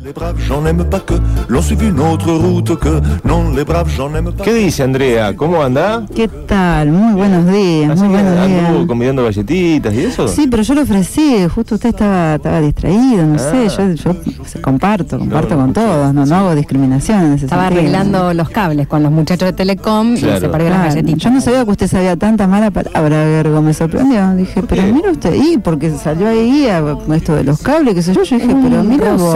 ¿Qué dice Andrea? ¿Cómo anda? ¿Qué tal? Muy buenos días, Así muy buenos días. ¿Anduvo convidando galletitas y eso? Sí, pero yo lo ofrecí, justo usted estaba distraído, no sé, yo comparto con todos, no hago discriminación en ese Estaba sentido. arreglando los cables con los muchachos de Telecom y se perdió las galletitas. Yo no sabía que usted sabía tantas malas palabras, Gergo, me sorprendió. Dije, pero mira usted, y porque salió ahí esto de los cables, qué sé yo, dije, pero mira vos,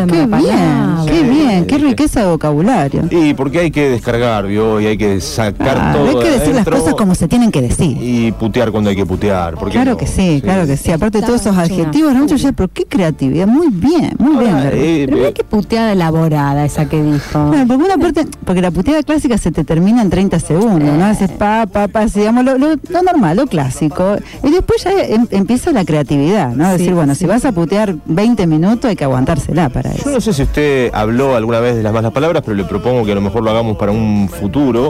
qué bien, qué riqueza de vocabulario. Y porque hay que descargar, ¿vio? Y hay que sacar todo. Hay que decir las cosas como se tienen que decir. Y putear cuando hay que putear. Claro no? Que sí, claro que sí. Aparte de todos esos adjetivos, ¿no? Yo pero qué creatividad, muy bien. Pero mira qué puteada elaborada esa que dijo. Bueno, por una parte, porque la puteada clásica se te termina en 30 segundos, ¿no? Haces así, digamos, lo normal, lo clásico. Y después ya empieza la creatividad, ¿no? Decir, bueno, si vas a putear 20 minutos, hay que aguantársela para eso. Yo no sé si usted habló alguna vez de las malas palabras, pero le propongo que a lo mejor lo hagamos para un futuro.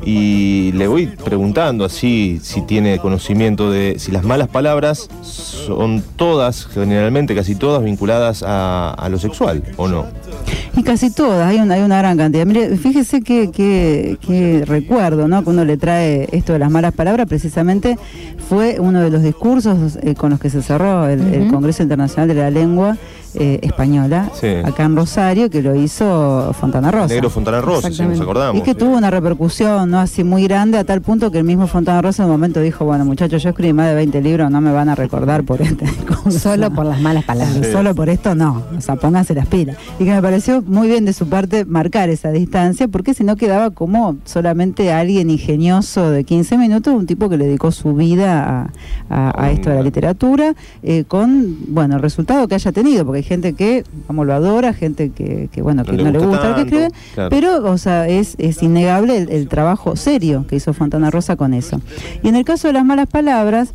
Y le voy preguntando así si tiene conocimiento de si las malas palabras son todas, generalmente casi todas, vinculadas a lo sexual, ¿o no? Y casi todas, hay una gran cantidad. Mire, fíjese que recuerdo, ¿no? Que uno le trae esto de las malas palabras, precisamente fue uno de los discursos con los que se cerró el Congreso Internacional de la Lengua Española, acá en Rosario, que lo hizo Fontana Rosa. Negro Fontana Rosa, si nos acordamos. Y que tuvo una repercusión, ¿no? Así muy grande, a tal punto que el mismo Fontana Rosa en un momento dijo, bueno, muchachos, yo escribí más de 20 libros, no me van a recordar por este. Solo por las malas palabras. Solo por esto no, o sea, pónganse las pilas. Y que me pareció muy bien de su parte marcar esa distancia, porque si no quedaba como solamente alguien ingenioso de 15 minutos, un tipo que le dedicó su vida a esto de la literatura, con, bueno, el resultado que haya tenido, porque hay gente que, como lo adora, gente que bueno, que no le gusta lo que escribe, claro. Pero, o sea, es innegable el trabajo serio que hizo Fontana Rosa con eso. Y en el caso de las malas palabras,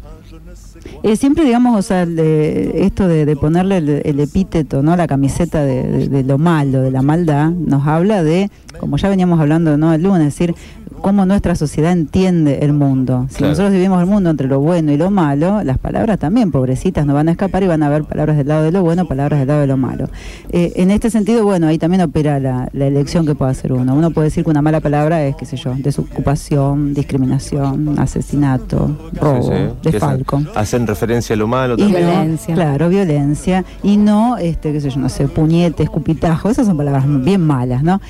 siempre, digamos, o sea, esto de ponerle el epíteto, ¿no? La camiseta de lo malo, de la maldad, nos habla de, como ya veníamos hablando, ¿no? El lunes, es decir, cómo nuestra sociedad entiende el mundo. Si nosotros vivimos el mundo entre lo bueno y lo malo, las palabras también, pobrecitas, no van a escapar y van a haber palabras del lado de lo bueno, palabras del lado de lo malo. En este sentido, bueno, ahí también opera la elección que puede hacer uno. Uno puede decir que una mala palabra es, qué sé yo, desocupación, discriminación, asesinato, robo, desfalco. Hacen referencia a lo malo y también. Violencia. Claro, violencia. Y no, qué sé yo, no sé, puñete, escupitajo, esas son palabras bien malas, ¿no?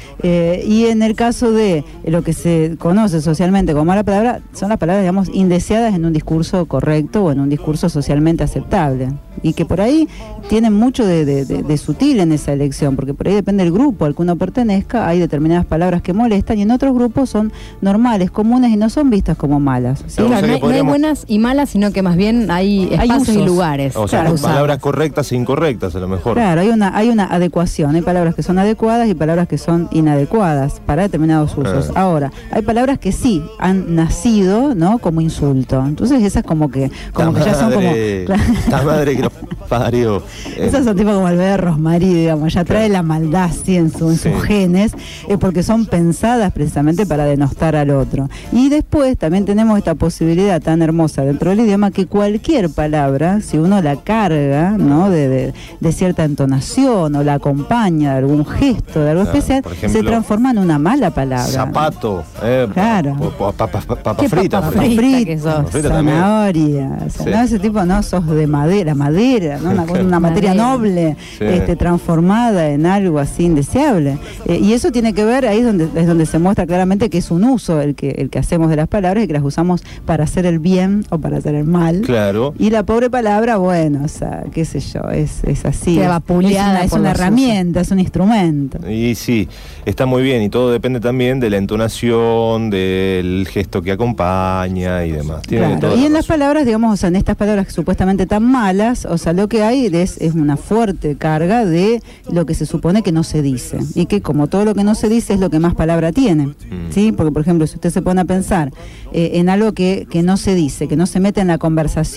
Y en el caso de lo que se conoce socialmente como mala palabra, son las palabras, digamos, indeseadas en un discurso correcto o en un discurso socialmente aceptable. Y que por ahí tienen mucho de sutil en esa elección, porque por ahí depende del grupo al que uno pertenezca, hay determinadas palabras que molestan y en otros grupos son normales, comunes y no son vistas como malas. ¿Sí? Claro, no hay buenas y malas, sino que más bien hay espacios y lugares. O sea, palabras correctas e incorrectas a lo mejor. Claro, hay una adecuación, hay palabras que son adecuadas y palabras que son inadecuadas para determinados usos. Ahora, hay palabras que sí han nacido, ¿no? Como insulto. Entonces esas como que ya son como... La madre que parió. Esos son tipo como Albert Rosmarie, digamos, ya trae la maldad sí, en sus genes, porque son pensadas precisamente para denostar al otro. Y después también tenemos esta posibilidad tan hermosa dentro del idioma que cualquier palabra, si uno la carga, ¿no? de cierta entonación o la acompaña de algún gesto, de algo especial, ejemplo, se transforma en una mala palabra. Zapato, claro. Papa frita. Papa frita, zanahoria. O sea, ¿no? Ese tipo, no, sos de madera, ¿no? Una materia noble, transformada en algo así indeseable. Y eso tiene que ver, ahí es donde se muestra claramente que es un uso el que hacemos de las palabras y que las usamos para hacer el bien o para hacer el mal. Claro. Y la pobre palabra, bueno, o sea, qué sé yo, es así. Es una herramienta, es un instrumento. Y sí, está muy bien, y todo depende también de la entonación, del gesto que acompaña y demás. Claro. Y en las palabras, digamos, o sea, en estas palabras supuestamente tan malas, o sea, lo que hay es una fuerte carga de lo que se supone que no se dice. Y que como todo lo que no se dice es lo que más palabra tiene. ¿Sí? Porque, por ejemplo, si usted se pone a pensar en algo que no se dice, que no se mete en la conversación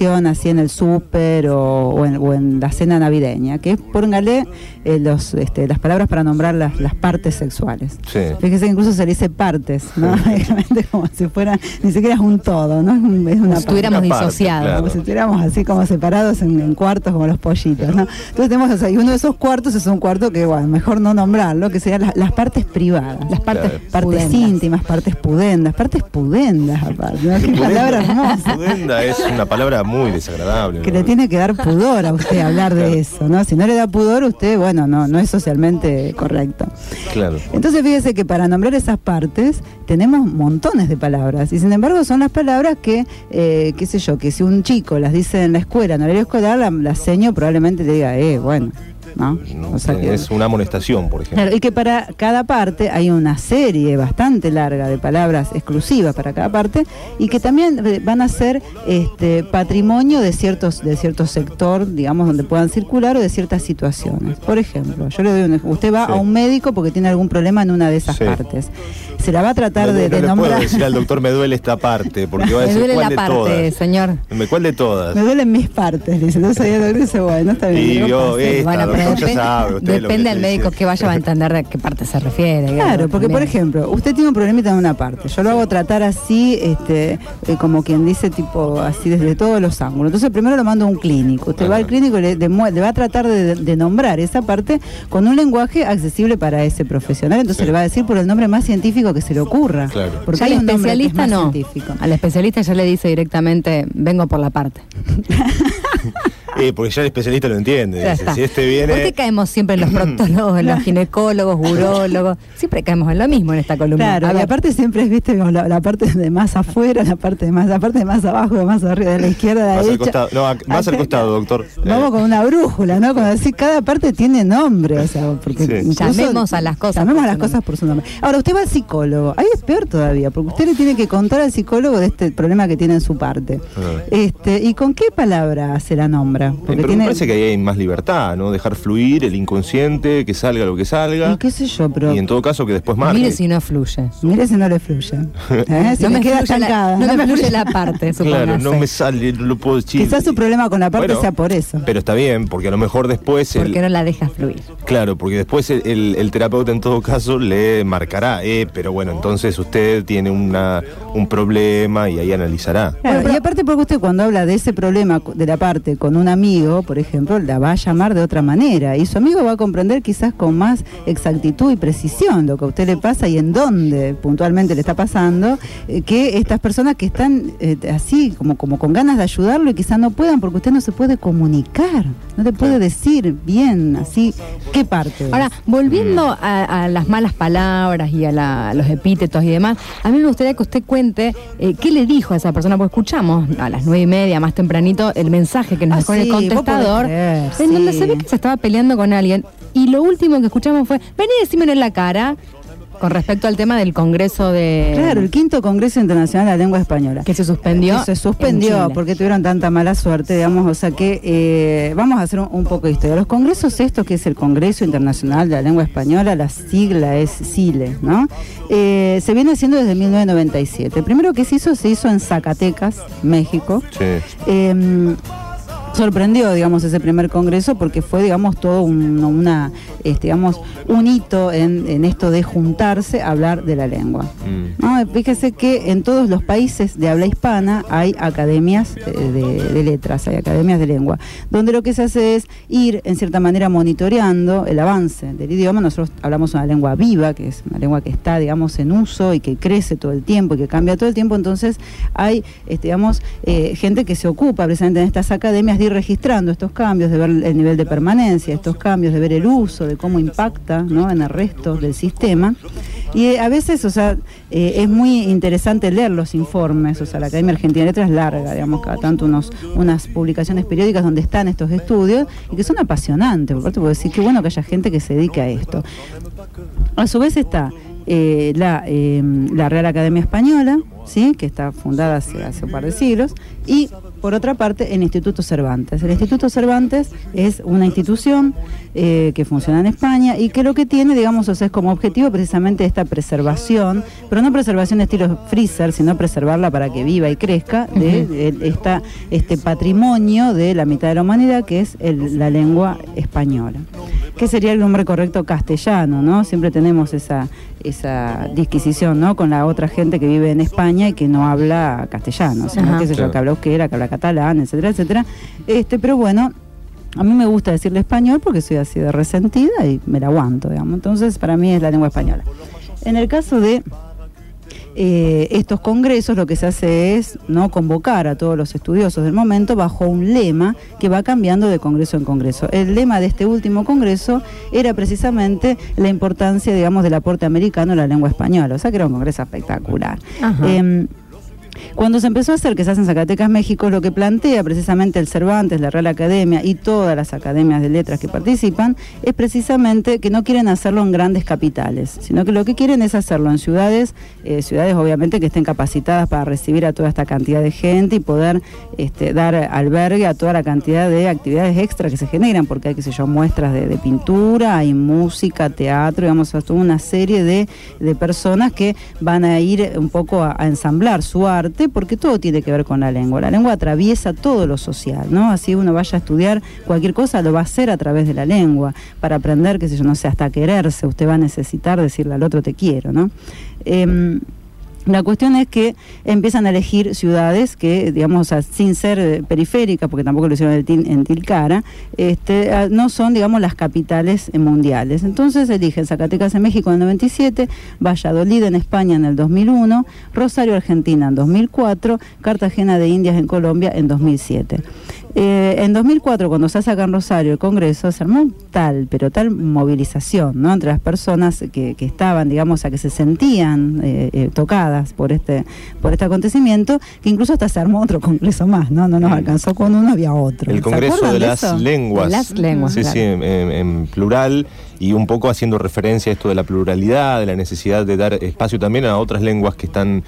situación así en el súper o en la cena navideña, que es, póngale las palabras para nombrar las partes sexuales. Sí. Fíjese que incluso se le dice partes, ¿no? Como si fuera, ni siquiera es un todo, ¿no? Es una como si estuviéramos parte, disociados. claro. como si estuviéramos así como separados en cuartos como los pollitos, ¿no? Entonces tenemos, o sea, y uno de esos cuartos es un cuarto que, bueno, mejor no nombrarlo, que serían las partes privadas, Las partes, Claro. partes pudendas. íntimas, partes pudendas aparte, ¿no? Qué palabra hermosa. Pudenda es una palabra muy desagradable. Que ¿no? le tiene que dar pudor a usted hablar de Claro. eso, ¿no? Si no le da pudor, usted, bueno, no es socialmente correcto. Claro. Entonces fíjese que para nombrar esas partes tenemos montones de palabras y sin embargo son las palabras que, qué sé yo, que si un chico las dice en la escuela, en horario escolar, la seño probablemente le diga, bueno, ¿no? O sea que, Es una amonestación, por ejemplo. claro, y que para cada parte hay una serie bastante larga de palabras exclusivas para cada parte y que también van a ser patrimonio de cierto sector, digamos, donde puedan circular o de ciertas situaciones. Por ejemplo, yo le doy un ejemplo. Usted va Sí. a un médico porque tiene algún problema en una de esas Sí. partes. Se la va a tratar No de le nombrar. puedo decir al doctor, me duele esta parte, porque va a Me decir duele cuál la de parte, todas. señor. ¿Cuál de todas? Me duelen mis partes, dice. Entonces ahí el doctor dice, bueno, está bien. Y no yo, pasa. esta, Bueno, pero doctor, ya sabe usted lo que depende del estoy médico diciendo. que vaya a entender de qué parte se refiere. Claro, digamos, porque por también. ejemplo, usted tiene un problemita en una parte, yo lo hago tratar así, como quien dice, tipo así desde todos los ángulos. Entonces primero lo mando a un clínico, usted va al clínico y le va a tratar de nombrar esa parte con un lenguaje accesible para ese profesional, entonces Sí. le va a decir por el nombre más científico que se le ocurra. Claro. Porque Ya hay al un nombre que es especialista más no. científico. Al especialista ya le dice directamente, vengo por la parte. Porque ya el especialista lo entiende. Ya Dice, está. si este ¿Por qué viene. caemos siempre en los proctólogos, en los ginecólogos, urólogos? Siempre caemos en lo mismo en esta columna. Claro, A y ver, aparte siempre es, viste, como la parte de más afuera, la parte de más abajo, de más arriba, de la izquierda, de la Más al derecha. costado, no, más al Acá, costado, doctor. Vamos con una brújula, ¿no? Como decir, cada parte tiene nombre, o sea, porque Sí. incluso Llamemos a las cosas llamemos por a las su cosas nombre. por su nombre. Ahora, usted va al psicólogo, ahí es peor todavía, porque usted le tiene que contar al psicólogo de este problema que tiene en su parte. ¿Y con qué palabra se la nombra? Pero me parece que ahí hay más libertad, ¿no? Dejar fluir el inconsciente, que salga lo que salga. Y qué sé yo, pero Y en todo caso que después marque. mire si no fluye. mire si no le fluye. Si No me me queda fluye estancada. no me fluye la parte, Claro, no supóngase. me sale, no lo puedo decir. Quizás su problema con la parte Bueno, sea por eso. Pero está bien, porque a lo mejor después Porque no la deja fluir. Claro, porque después el terapeuta en todo caso le marcará, pero bueno, entonces usted tiene un problema y ahí analizará. Claro, y aparte porque usted cuando habla de ese problema de la parte con un amigo, por ejemplo, la va a llamar de otra manera y su amigo va a comprender quizás con más exactitud y precisión lo que a usted le pasa y en dónde puntualmente le está pasando, que estas personas que están así como con ganas de ayudarlo y quizás no puedan porque usted no se puede comunicar, no te puede decir bien así qué parte. Ahora, volviendo a las malas palabras y a los epítetos y demás, a mí me gustaría que usted cuente qué le dijo a esa persona, porque escuchamos a las 9:30, más tempranito, el mensaje que nos dejó en el sí, vos contestador, podés creer, en donde sí. se ve que se estaba peleando con alguien, y lo último que escuchamos fue, vení, decímelo en la cara, con respecto al tema del Congreso de... Claro, el 5º Congreso Internacional de la Lengua Española. Que se suspendió. Que se suspendió en Chile. porque tuvieron tanta mala suerte, digamos, o sea que vamos a hacer un poco de historia. Los congresos estos, que es el Congreso Internacional de la Lengua Española, la sigla es CILE, ¿no? Se viene haciendo desde 1997. El primero que se hizo en Zacatecas, México. Sí. Sorprendió, digamos, ese primer congreso porque fue, digamos, todo un hito en esto de juntarse a hablar de la lengua. ¿No? Fíjese que en todos los países de habla hispana hay academias de letras, hay academias de lengua, donde lo que se hace es ir, en cierta manera, monitoreando el avance del idioma. Nosotros hablamos una lengua viva, que es una lengua que está, digamos, en uso y que crece todo el tiempo y que cambia todo el tiempo, entonces hay, gente que se ocupa precisamente en estas academias de ir registrando estos cambios, de ver el nivel de permanencia, estos cambios, de ver el uso, de cómo impacta, ¿no?, en el resto del sistema. Y a veces, es muy interesante leer los informes, la Academia Argentina de Letras es larga, digamos, cada tanto unas publicaciones periódicas donde están estos estudios y que son apasionantes, por parte puedo decir, qué bueno que haya gente que se dedique a esto. A su vez está la Real Academia Española, ¿sí?, que está fundada hace un par de siglos, y por otra parte, el Instituto Cervantes. El Instituto Cervantes es una institución que funciona en España y que lo que tiene, digamos, o sea, es como objetivo precisamente esta preservación, pero no preservación de estilo freezer, sino preservarla para que viva y crezca, de este patrimonio de la mitad de la humanidad, que es la lengua española. ¿Qué sería el nombre correcto? Castellano, ¿no? Siempre tenemos esa disquisición, ¿no? Con la otra gente que vive en España y que no habla castellano, sino qué sé yo, que habla euskera, que habla catalán, etcétera, etcétera. Pero bueno, a mí me gusta decirle español porque soy así de resentida y me la aguanto, digamos. Entonces, para mí es la lengua española. En el caso de estos congresos, lo que se hace es, ¿no?, convocar a todos los estudiosos del momento bajo un lema que va cambiando de congreso en congreso. El lema de este último congreso era precisamente la importancia, digamos, del aporte americano a la lengua española. O sea que era un congreso espectacular. Cuando se empezó a hacer, que se hace en Zacatecas, México, lo que plantea precisamente el Cervantes, la Real Academia y todas las academias de letras que participan, es precisamente que no quieren hacerlo en grandes capitales, sino que lo que quieren es hacerlo en ciudades obviamente que estén capacitadas para recibir a toda esta cantidad de gente y poder dar albergue a toda la cantidad de actividades extra que se generan, porque hay, qué sé yo, muestras de pintura, hay música, teatro, digamos, toda una serie de personas que van a ir un poco a ensamblar su arte, porque todo tiene que ver con la lengua. La lengua atraviesa todo lo social, ¿no? Así uno vaya a estudiar cualquier cosa, lo va a hacer a través de la lengua. Para aprender, qué sé yo, no sé, hasta quererse, usted va a necesitar decirle al otro te quiero, ¿no? La cuestión es que empiezan a elegir ciudades que, digamos, sin ser periféricas, porque tampoco lo hicieron en Tilcara, no son, digamos, las capitales mundiales. Entonces eligen Zacatecas en México en el 97, Valladolid en España en el 2001, Rosario, Argentina en 2004, Cartagena de Indias en Colombia en 2007. En 2004, cuando se hace acá en Rosario el Congreso, se armó tal movilización, ¿no?, entre las personas que estaban, digamos, a que se sentían tocadas por este acontecimiento, que incluso hasta se armó otro congreso más, ¿no? No nos alcanzó con uno, había otro. El Congreso de las Lenguas. Las lenguas, sí, claro. Sí, en plural, y un poco haciendo referencia a esto de la pluralidad, de la necesidad de dar espacio también a otras lenguas que están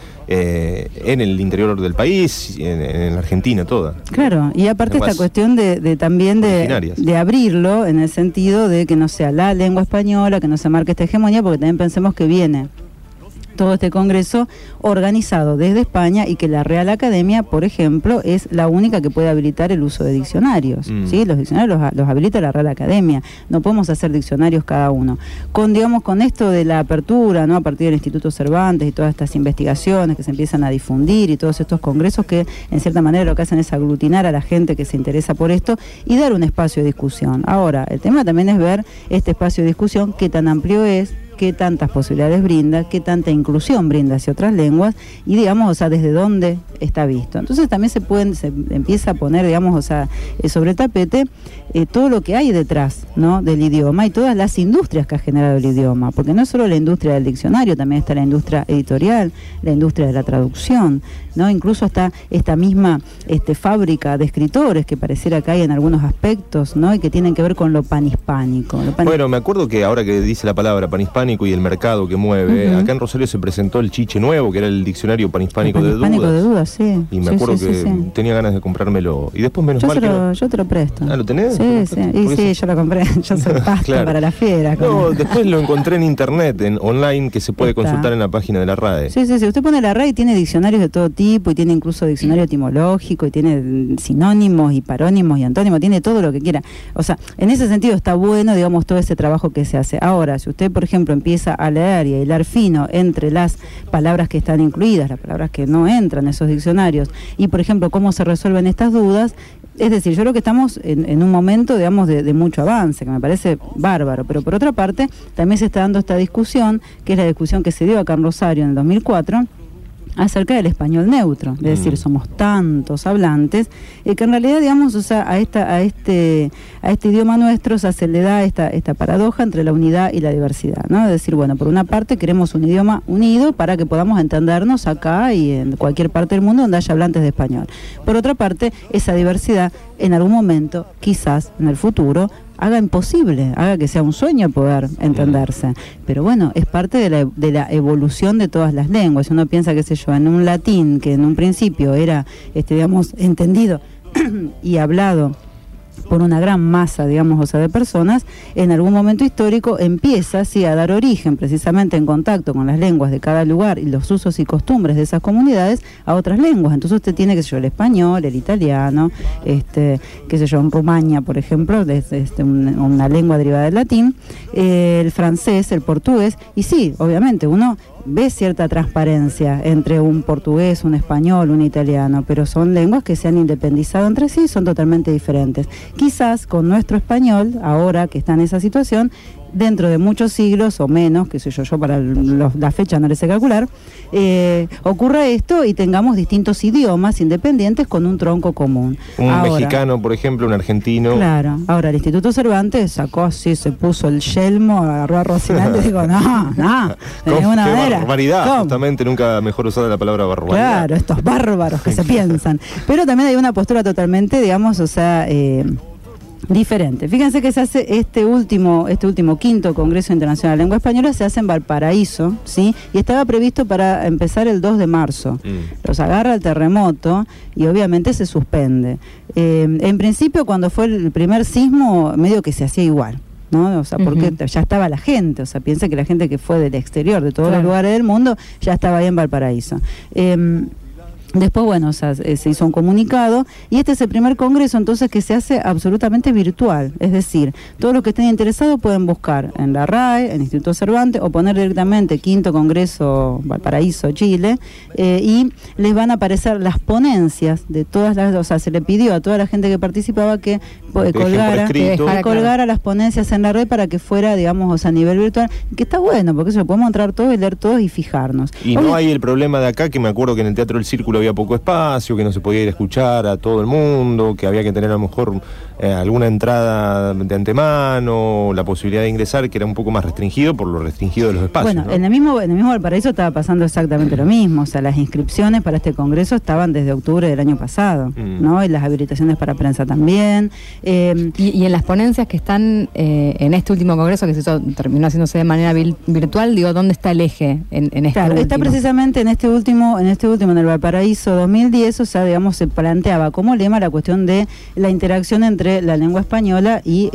en el interior del país, en la Argentina toda. Claro, y aparte esta cuestión también de abrirlo en el sentido de que no sea la lengua española, que no se marque esta hegemonía, porque también pensemos que viene todo este congreso organizado desde España y que la Real Academia, por ejemplo, es la única que puede habilitar el uso de diccionarios. ¿Sí? Los diccionarios los habilita la Real Academia. No podemos hacer diccionarios cada uno. Con esto de la apertura, ¿no?, a partir del Instituto Cervantes y todas estas investigaciones que se empiezan a difundir y todos estos congresos que en cierta manera lo que hacen es aglutinar a la gente que se interesa por esto y dar un espacio de discusión. Ahora, el tema también es ver este espacio de discusión, qué tan amplio es, qué tantas posibilidades brinda, qué tanta inclusión brinda hacia otras lenguas y, digamos, o sea, desde dónde está visto. Entonces también se empieza a poner, digamos, o sea, sobre el tapete todo lo que hay detrás, ¿no?, del idioma y todas las industrias que ha generado el idioma, porque no es solo la industria del diccionario, también está la industria editorial, la industria de la traducción, ¿no? Incluso hasta esta misma fábrica de escritores que pareciera que hay en algunos aspectos, ¿no?, y que tienen que ver con lo panhispánico. Bueno, me acuerdo que ahora que dice la palabra panhispánico y el mercado que mueve, acá en Rosario se presentó el Chiche Nuevo, que era el diccionario panhispánico de dudas. Sí. Y me acuerdo que tenía ganas de comprármelo. Y después menos mal yo te lo presto. ¿Ah, lo tenés? Sí, yo lo compré. Yo soy pasta claro. Para la fiera. No, después lo encontré en internet, online, que se puede consultar en la página de la RAE. Sí. Usted pone la RAE y tiene diccionarios de todo tipo, y tiene incluso diccionario etimológico, y tiene sinónimos y parónimos y antónimos, tiene todo lo que quiera. O sea, en ese sentido está bueno, digamos, todo ese trabajo que se hace. Ahora, si usted, por ejemplo, empieza a leer y a hilar fino entre las palabras que están incluidas, las palabras que no entran en esos diccionarios, y, por ejemplo, cómo se resuelven estas dudas, es decir, yo creo que estamos en un momento, digamos, de mucho avance, que me parece bárbaro, pero por otra parte, también se está dando esta discusión, que es la discusión que se dio acá en Rosario en el 2004, acerca del español neutro, es decir, somos tantos hablantes, que en realidad, digamos, o sea, a este idioma nuestro, o sea, se le da esta paradoja entre la unidad y la diversidad, ¿no? Es decir, bueno, por una parte queremos un idioma unido para que podamos entendernos acá y en cualquier parte del mundo donde haya hablantes de español. Por otra parte, esa diversidad en algún momento, quizás en el futuro, haga imposible, haga que sea un sueño poder entenderse. Pero bueno, es parte de la evolución de todas las lenguas. Uno piensa, qué sé yo, en un latín que en un principio era, digamos, entendido y hablado por una gran masa, digamos, o sea, de personas, en algún momento histórico empieza, sí, a dar origen, precisamente en contacto con las lenguas de cada lugar y los usos y costumbres de esas comunidades, a otras lenguas. Entonces usted tiene, qué sé yo, el español, el italiano, qué sé yo, en Rumania, por ejemplo, una lengua derivada del latín, el francés, el portugués, y sí, obviamente, uno ve cierta transparencia entre un portugués, un español, un italiano, pero son lenguas que se han independizado entre sí y son totalmente diferentes. Quizás con nuestro español, ahora que está en esa situación, dentro de muchos siglos o menos, qué sé yo para la fecha no le sé calcular, ocurra esto y tengamos distintos idiomas independientes con un tronco común. Un mexicano, por ejemplo, un argentino. Claro. Ahora, el Instituto Cervantes sacó así, se puso el yelmo, agarró a Rocinante y dijo, no, de ninguna manera. Barbaridad, ¿cómo? Justamente, nunca mejor usada la palabra barbaridad. Claro, estos bárbaros que se piensan. Pero también hay una postura totalmente, digamos, o sea, diferente. Fíjense que se hace este último quinto Congreso Internacional de Lengua Española, se hace en Valparaíso, ¿sí? Y estaba previsto para empezar el 2 de marzo. Los agarra el terremoto y obviamente se suspende. En principio, cuando fue el primer sismo, medio que se hacía igual, ¿no? O sea, porque ya estaba la gente, o sea, piensa que la gente que fue del exterior, de todos los lugares del mundo, ya estaba ahí en Valparaíso. Después, bueno, o sea, se hizo un comunicado y este es el primer congreso entonces que se hace absolutamente virtual, es decir, todos los que estén interesados pueden buscar en la RAE, en el Instituto Cervantes, o poner directamente Quinto Congreso Valparaíso, Chile, y les van a aparecer las ponencias de todas las, o sea, se le pidió a toda la gente que participaba que colgara las ponencias en la red para que fuera, digamos, o sea, a nivel virtual, que está bueno, porque eso podemos entrar todos y leer todos y fijarnos. Y no hay el problema de acá, que me acuerdo que en el Teatro del Círculo había poco espacio, que no se podía ir a escuchar a todo el mundo, que había que tener a lo mejor alguna entrada de antemano, la posibilidad de ingresar, que era un poco más restringido por lo restringido de los espacios. Bueno, ¿no? en el mismo Valparaíso estaba pasando exactamente lo mismo, o sea, las inscripciones para este congreso estaban desde octubre del año pasado, ¿no? Y las habilitaciones para prensa también. Y en las ponencias que están en este último congreso, que terminó haciéndose de manera virtual, digo, ¿dónde está el eje en este Claro, está precisamente en este último, en el Valparaíso 2010, o sea, digamos, se planteaba como lema la cuestión de la interacción entre la lengua española y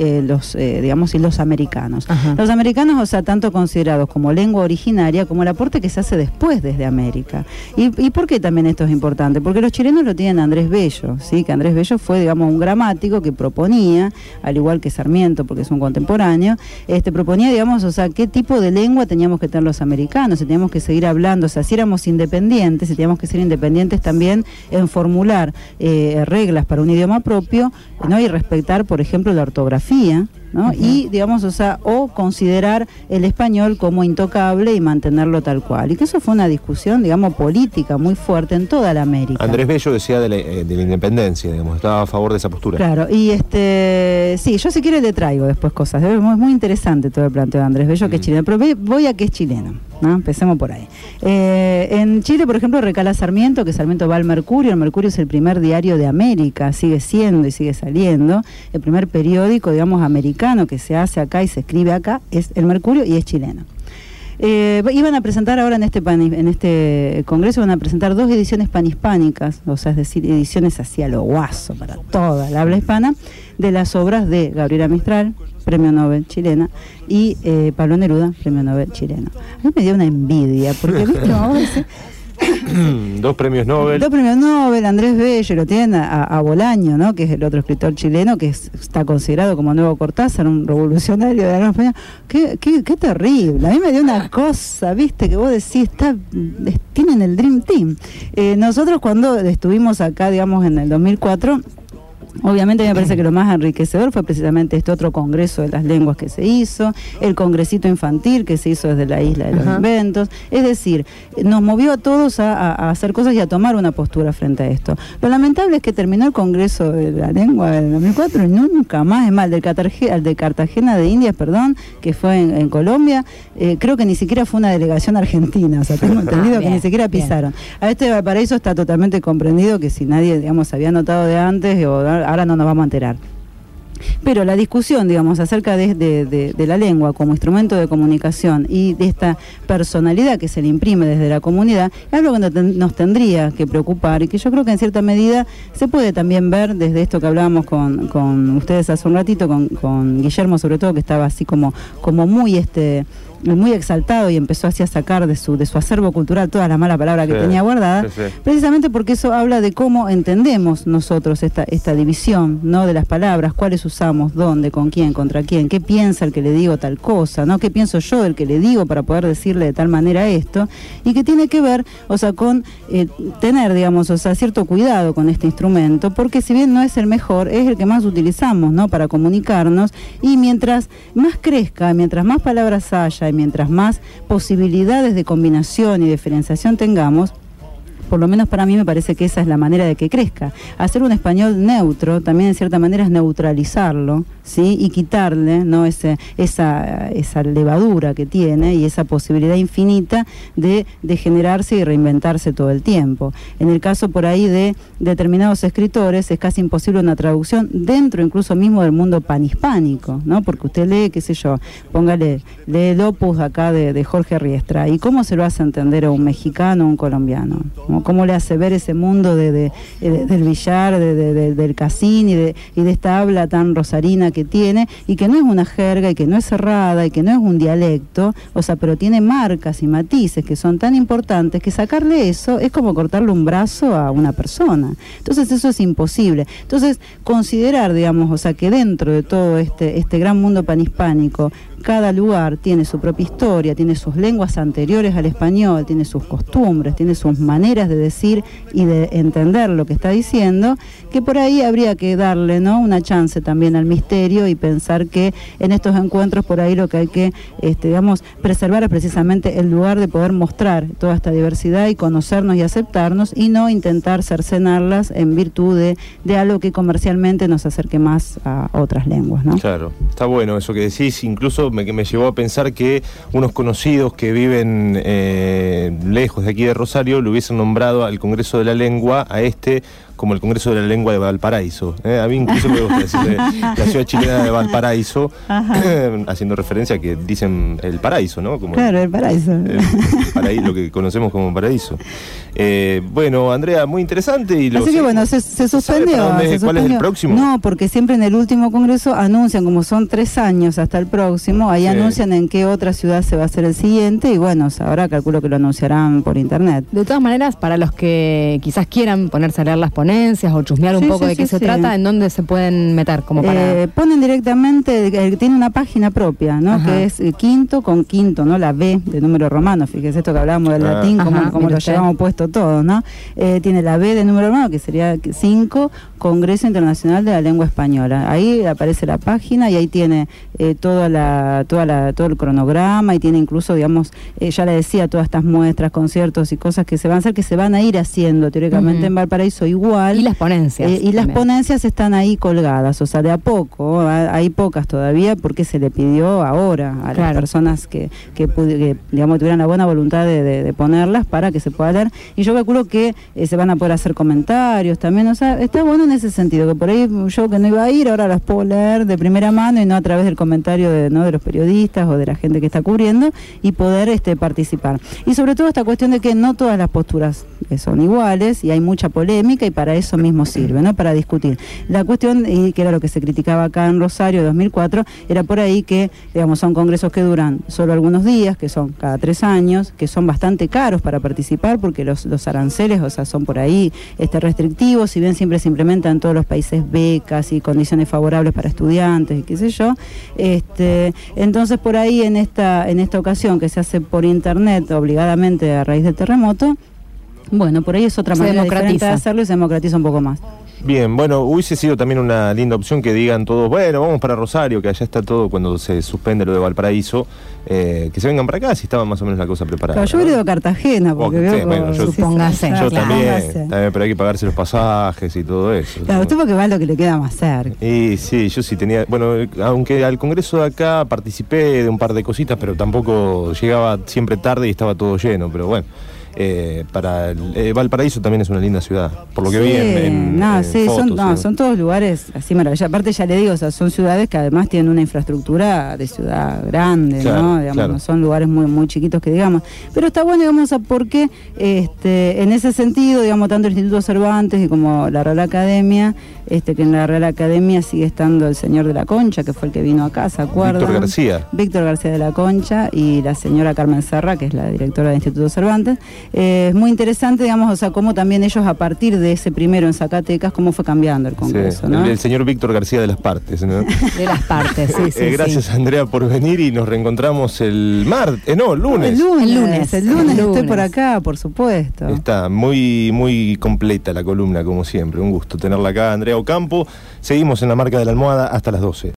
los americanos. Ajá. Los americanos, o sea, tanto considerados como lengua originaria, como el aporte que se hace después desde América. ¿Y por qué también esto es importante? Porque los chilenos lo tienen Andrés Bello, ¿sí? Que Andrés Bello fue, digamos, un gramático que proponía, al igual que Sarmiento, porque es un contemporáneo, proponía, digamos, o sea, qué tipo de lengua teníamos que tener los americanos, si teníamos que seguir hablando, o sea, si éramos independientes, si teníamos que ser independientes también en formular reglas para un idioma propio, ¿no? Y respetar, por ejemplo, la ortografía, ¿no? Y, digamos, o sea, o considerar el español como intocable y mantenerlo tal cual. Y que eso fue una discusión, digamos, política muy fuerte en toda la América. Andrés Bello decía de la independencia, digamos, estaba a favor de esa postura. Claro, y sí, yo si quiere le traigo después cosas. Es muy interesante todo el planteo de Andrés Bello, que es chileno, pero voy a que es chileno, ¿no? Empecemos por ahí. En Chile, por ejemplo, recala Sarmiento, que Sarmiento va al Mercurio. El Mercurio es el primer diario de América, sigue siendo y sigue saliendo. El primer periódico, digamos, americano que se hace acá y se escribe acá es el Mercurio y es chileno. Iban a presentar ahora en este congreso, van a presentar 2 ediciones panhispánicas, o sea, es decir, ediciones hacia lo guaso para toda la habla hispana, de las obras de Gabriela Mistral, Premio Nobel chilena, y Pablo Neruda, Premio Nobel chileno. A mí me dio una envidia, porque, ¿viste? Dos premios Nobel. Andrés Bello, lo tienen a Bolaño, ¿no? Que es el otro escritor chileno que está considerado como nuevo Cortázar, un revolucionario de la lengua española. Qué terrible. A mí me dio una cosa, ¿viste? Que vos decís, tienen el Dream Team. Nosotros cuando estuvimos acá, digamos, en el 2004... Obviamente me parece que lo más enriquecedor fue precisamente este otro congreso de las lenguas que se hizo, el congresito infantil que se hizo desde la Isla de los Inventos, es decir, nos movió a todos a hacer cosas y a tomar una postura frente a esto. Lo lamentable es que terminó el congreso de la lengua del 2004 y nunca más, es más, el de Cartagena de Indias, perdón, que fue en Colombia, creo que ni siquiera fue una delegación argentina, o sea, tengo entendido que ni siquiera pisaron. A este Valparaíso está totalmente comprendido que si nadie, digamos, había notado de antes, ahora no nos vamos a enterar. Pero la discusión, digamos, acerca de la lengua como instrumento de comunicación y de esta personalidad que se le imprime desde la comunidad, es algo que nos tendría que preocupar y que yo creo que en cierta medida se puede también ver desde esto que hablábamos con ustedes hace un ratito, con Guillermo sobre todo, que estaba así como muy exaltado y empezó así a sacar de su acervo cultural todas las malas palabras que tenía guardadas, precisamente porque eso habla de cómo entendemos nosotros esta división, ¿no?, de las palabras, cuáles usamos, dónde, con quién, contra quién, qué piensa el que le digo tal cosa, ¿no?, qué pienso yo del que le digo para poder decirle de tal manera esto, y que tiene que ver, o sea, con tener, digamos, o sea, cierto cuidado con este instrumento, porque si bien no es el mejor, es el que más utilizamos, ¿no?, para comunicarnos, y mientras más crezca, mientras más palabras haya, y mientras más posibilidades de combinación y diferenciación tengamos, por lo menos para mí me parece que esa es la manera de que crezca. Hacer un español neutro también en cierta manera es neutralizarlo, ¿sí?, y quitarle, ¿no?, esa levadura que tiene y esa posibilidad infinita de generarse y reinventarse todo el tiempo. En el caso por ahí de determinados escritores es casi imposible una traducción dentro incluso mismo del mundo panhispánico, ¿no?, porque usted lee, qué sé yo, lee el Opus acá de Jorge Riestra, ¿y cómo se lo hace entender a un mexicano o un colombiano, ¿no? ¿Cómo le hace ver ese mundo del billar, del casín y de esta habla tan rosarina que tiene, y que no es una jerga, y que no es cerrada, y que no es un dialecto, o sea, pero tiene marcas y matices que son tan importantes que sacarle eso es como cortarle un brazo a una persona. Entonces eso es imposible. Entonces considerar, digamos, o sea, que dentro de todo este gran mundo panhispánico, cada lugar tiene su propia historia, tiene sus lenguas anteriores al español, tiene sus costumbres, tiene sus maneras de decir y de entender lo que está diciendo, que por ahí habría que darle, ¿no?, una chance también al misterio y pensar que en estos encuentros por ahí lo que hay que, digamos, preservar es precisamente el lugar de poder mostrar toda esta diversidad y conocernos y aceptarnos, y no intentar cercenarlas en virtud de algo que comercialmente nos acerque más a otras lenguas, ¿no? Claro, está bueno eso que decís, incluso me llevó a pensar que unos conocidos que viven lejos de aquí de Rosario le hubiesen nombrado al Congreso de la Lengua como el Congreso de la Lengua de Valparaíso. A mí incluso me gusta decirle la ciudad chilena de Valparaíso, haciendo referencia a que dicen el paraíso, ¿no? Como claro, el paraíso. Lo que conocemos como paraíso. Bueno, Andrea, muy interesante. Así que bueno, se suspendió. ¿Cuál es el próximo? No, porque siempre en el último congreso anuncian, como son 3 años hasta el próximo, ahí anuncian en qué otra ciudad se va a hacer el siguiente, y bueno, ahora calculo que lo anunciarán por internet. De todas maneras, para los que quizás quieran ponerse a leer las ponencias o chusmear un poco de qué se trata, ¿en dónde se pueden meter? Como para... ponen directamente, tiene una página propia, ¿no? Que es quinto con quinto, ¿no? La B de número romano, fíjese esto que hablábamos del latín, como lo llevamos puesto todo, ¿no? Tiene la B de número romano, que sería 5, Congreso Internacional de la Lengua Española. Ahí aparece la página y ahí tiene todo el cronograma, y tiene incluso, digamos, ya le decía, todas estas muestras, conciertos y cosas que se van a hacer, que se van a ir haciendo teóricamente en Valparaíso igual. Y las ponencias. Y las ponencias están ahí colgadas, o sea, de a poco, hay pocas todavía, porque se le pidió ahora a las personas que digamos, tuvieran la buena voluntad de ponerlas para que se pueda leer, y yo calculo que se van a poder hacer comentarios también, o sea, está bueno en ese sentido, que por ahí yo que no iba a ir, ahora las puedo leer de primera mano y no a través del comentario de los periodistas o de la gente que está cubriendo, y poder participar. Y sobre todo esta cuestión de que no todas las posturas son iguales, y hay mucha polémica, y para eso mismo sirve, ¿no?, para discutir. La cuestión, y que era lo que se criticaba acá en Rosario 2004, era por ahí que, digamos, son congresos que duran solo algunos días, que son cada 3 años, que son bastante caros para participar, porque los aranceles, o sea, son por ahí restrictivos, si bien siempre se implementan en todos los países becas y condiciones favorables para estudiantes y qué sé yo. Entonces por ahí en esta ocasión, que se hace por internet obligadamente a raíz del terremoto, bueno, por ahí es otra manera diferente de hacerlo, y se democratiza un poco más. Bien, bueno, hubiese sido también una linda opción que digan todos, bueno, vamos para Rosario, que allá está todo cuando se suspende lo de Valparaíso, que se vengan para acá, si estaba más o menos la cosa preparada. Claro, yo hubiera ido a Cartagena, porque supóngase. Yo también, pero hay que pagarse los pasajes y todo eso. Claro, usted porque va lo que le queda más cerca. Y sí, yo sí tenía, bueno, aunque al congreso de acá participé de un par de cositas, pero tampoco llegaba siempre tarde y estaba todo lleno, pero bueno. para Valparaíso también es una linda ciudad, por lo que vi en fotos, son todos lugares así maravillosos. Aparte ya le digo, o sea, son ciudades que además tienen una infraestructura de ciudad grande, claro, ¿no? Digamos, claro. No son lugares muy, muy chiquitos que digamos. Pero está bueno, digamos, porque en ese sentido, digamos, tanto el Instituto Cervantes y como la Real Academia, que en la Real Academia sigue estando el señor de la Concha, que fue el que vino acá, ¿se acuerdan? Víctor García de la Concha y la señora Carmen Serra, que es la directora del Instituto Cervantes. Es muy interesante, digamos, o sea, cómo también ellos a partir de ese primero en Zacatecas, cómo fue cambiando el Congreso, sí, ¿no? El señor Víctor García de las Partes, ¿no? De las partes, sí. Gracias, Andrea, por venir y nos reencontramos el lunes. El lunes El estoy por acá, por supuesto. Está muy, muy completa la columna, como siempre. Un gusto tenerla acá, Andrea Ocampo. Seguimos en La Marca de la Almohada hasta las 12.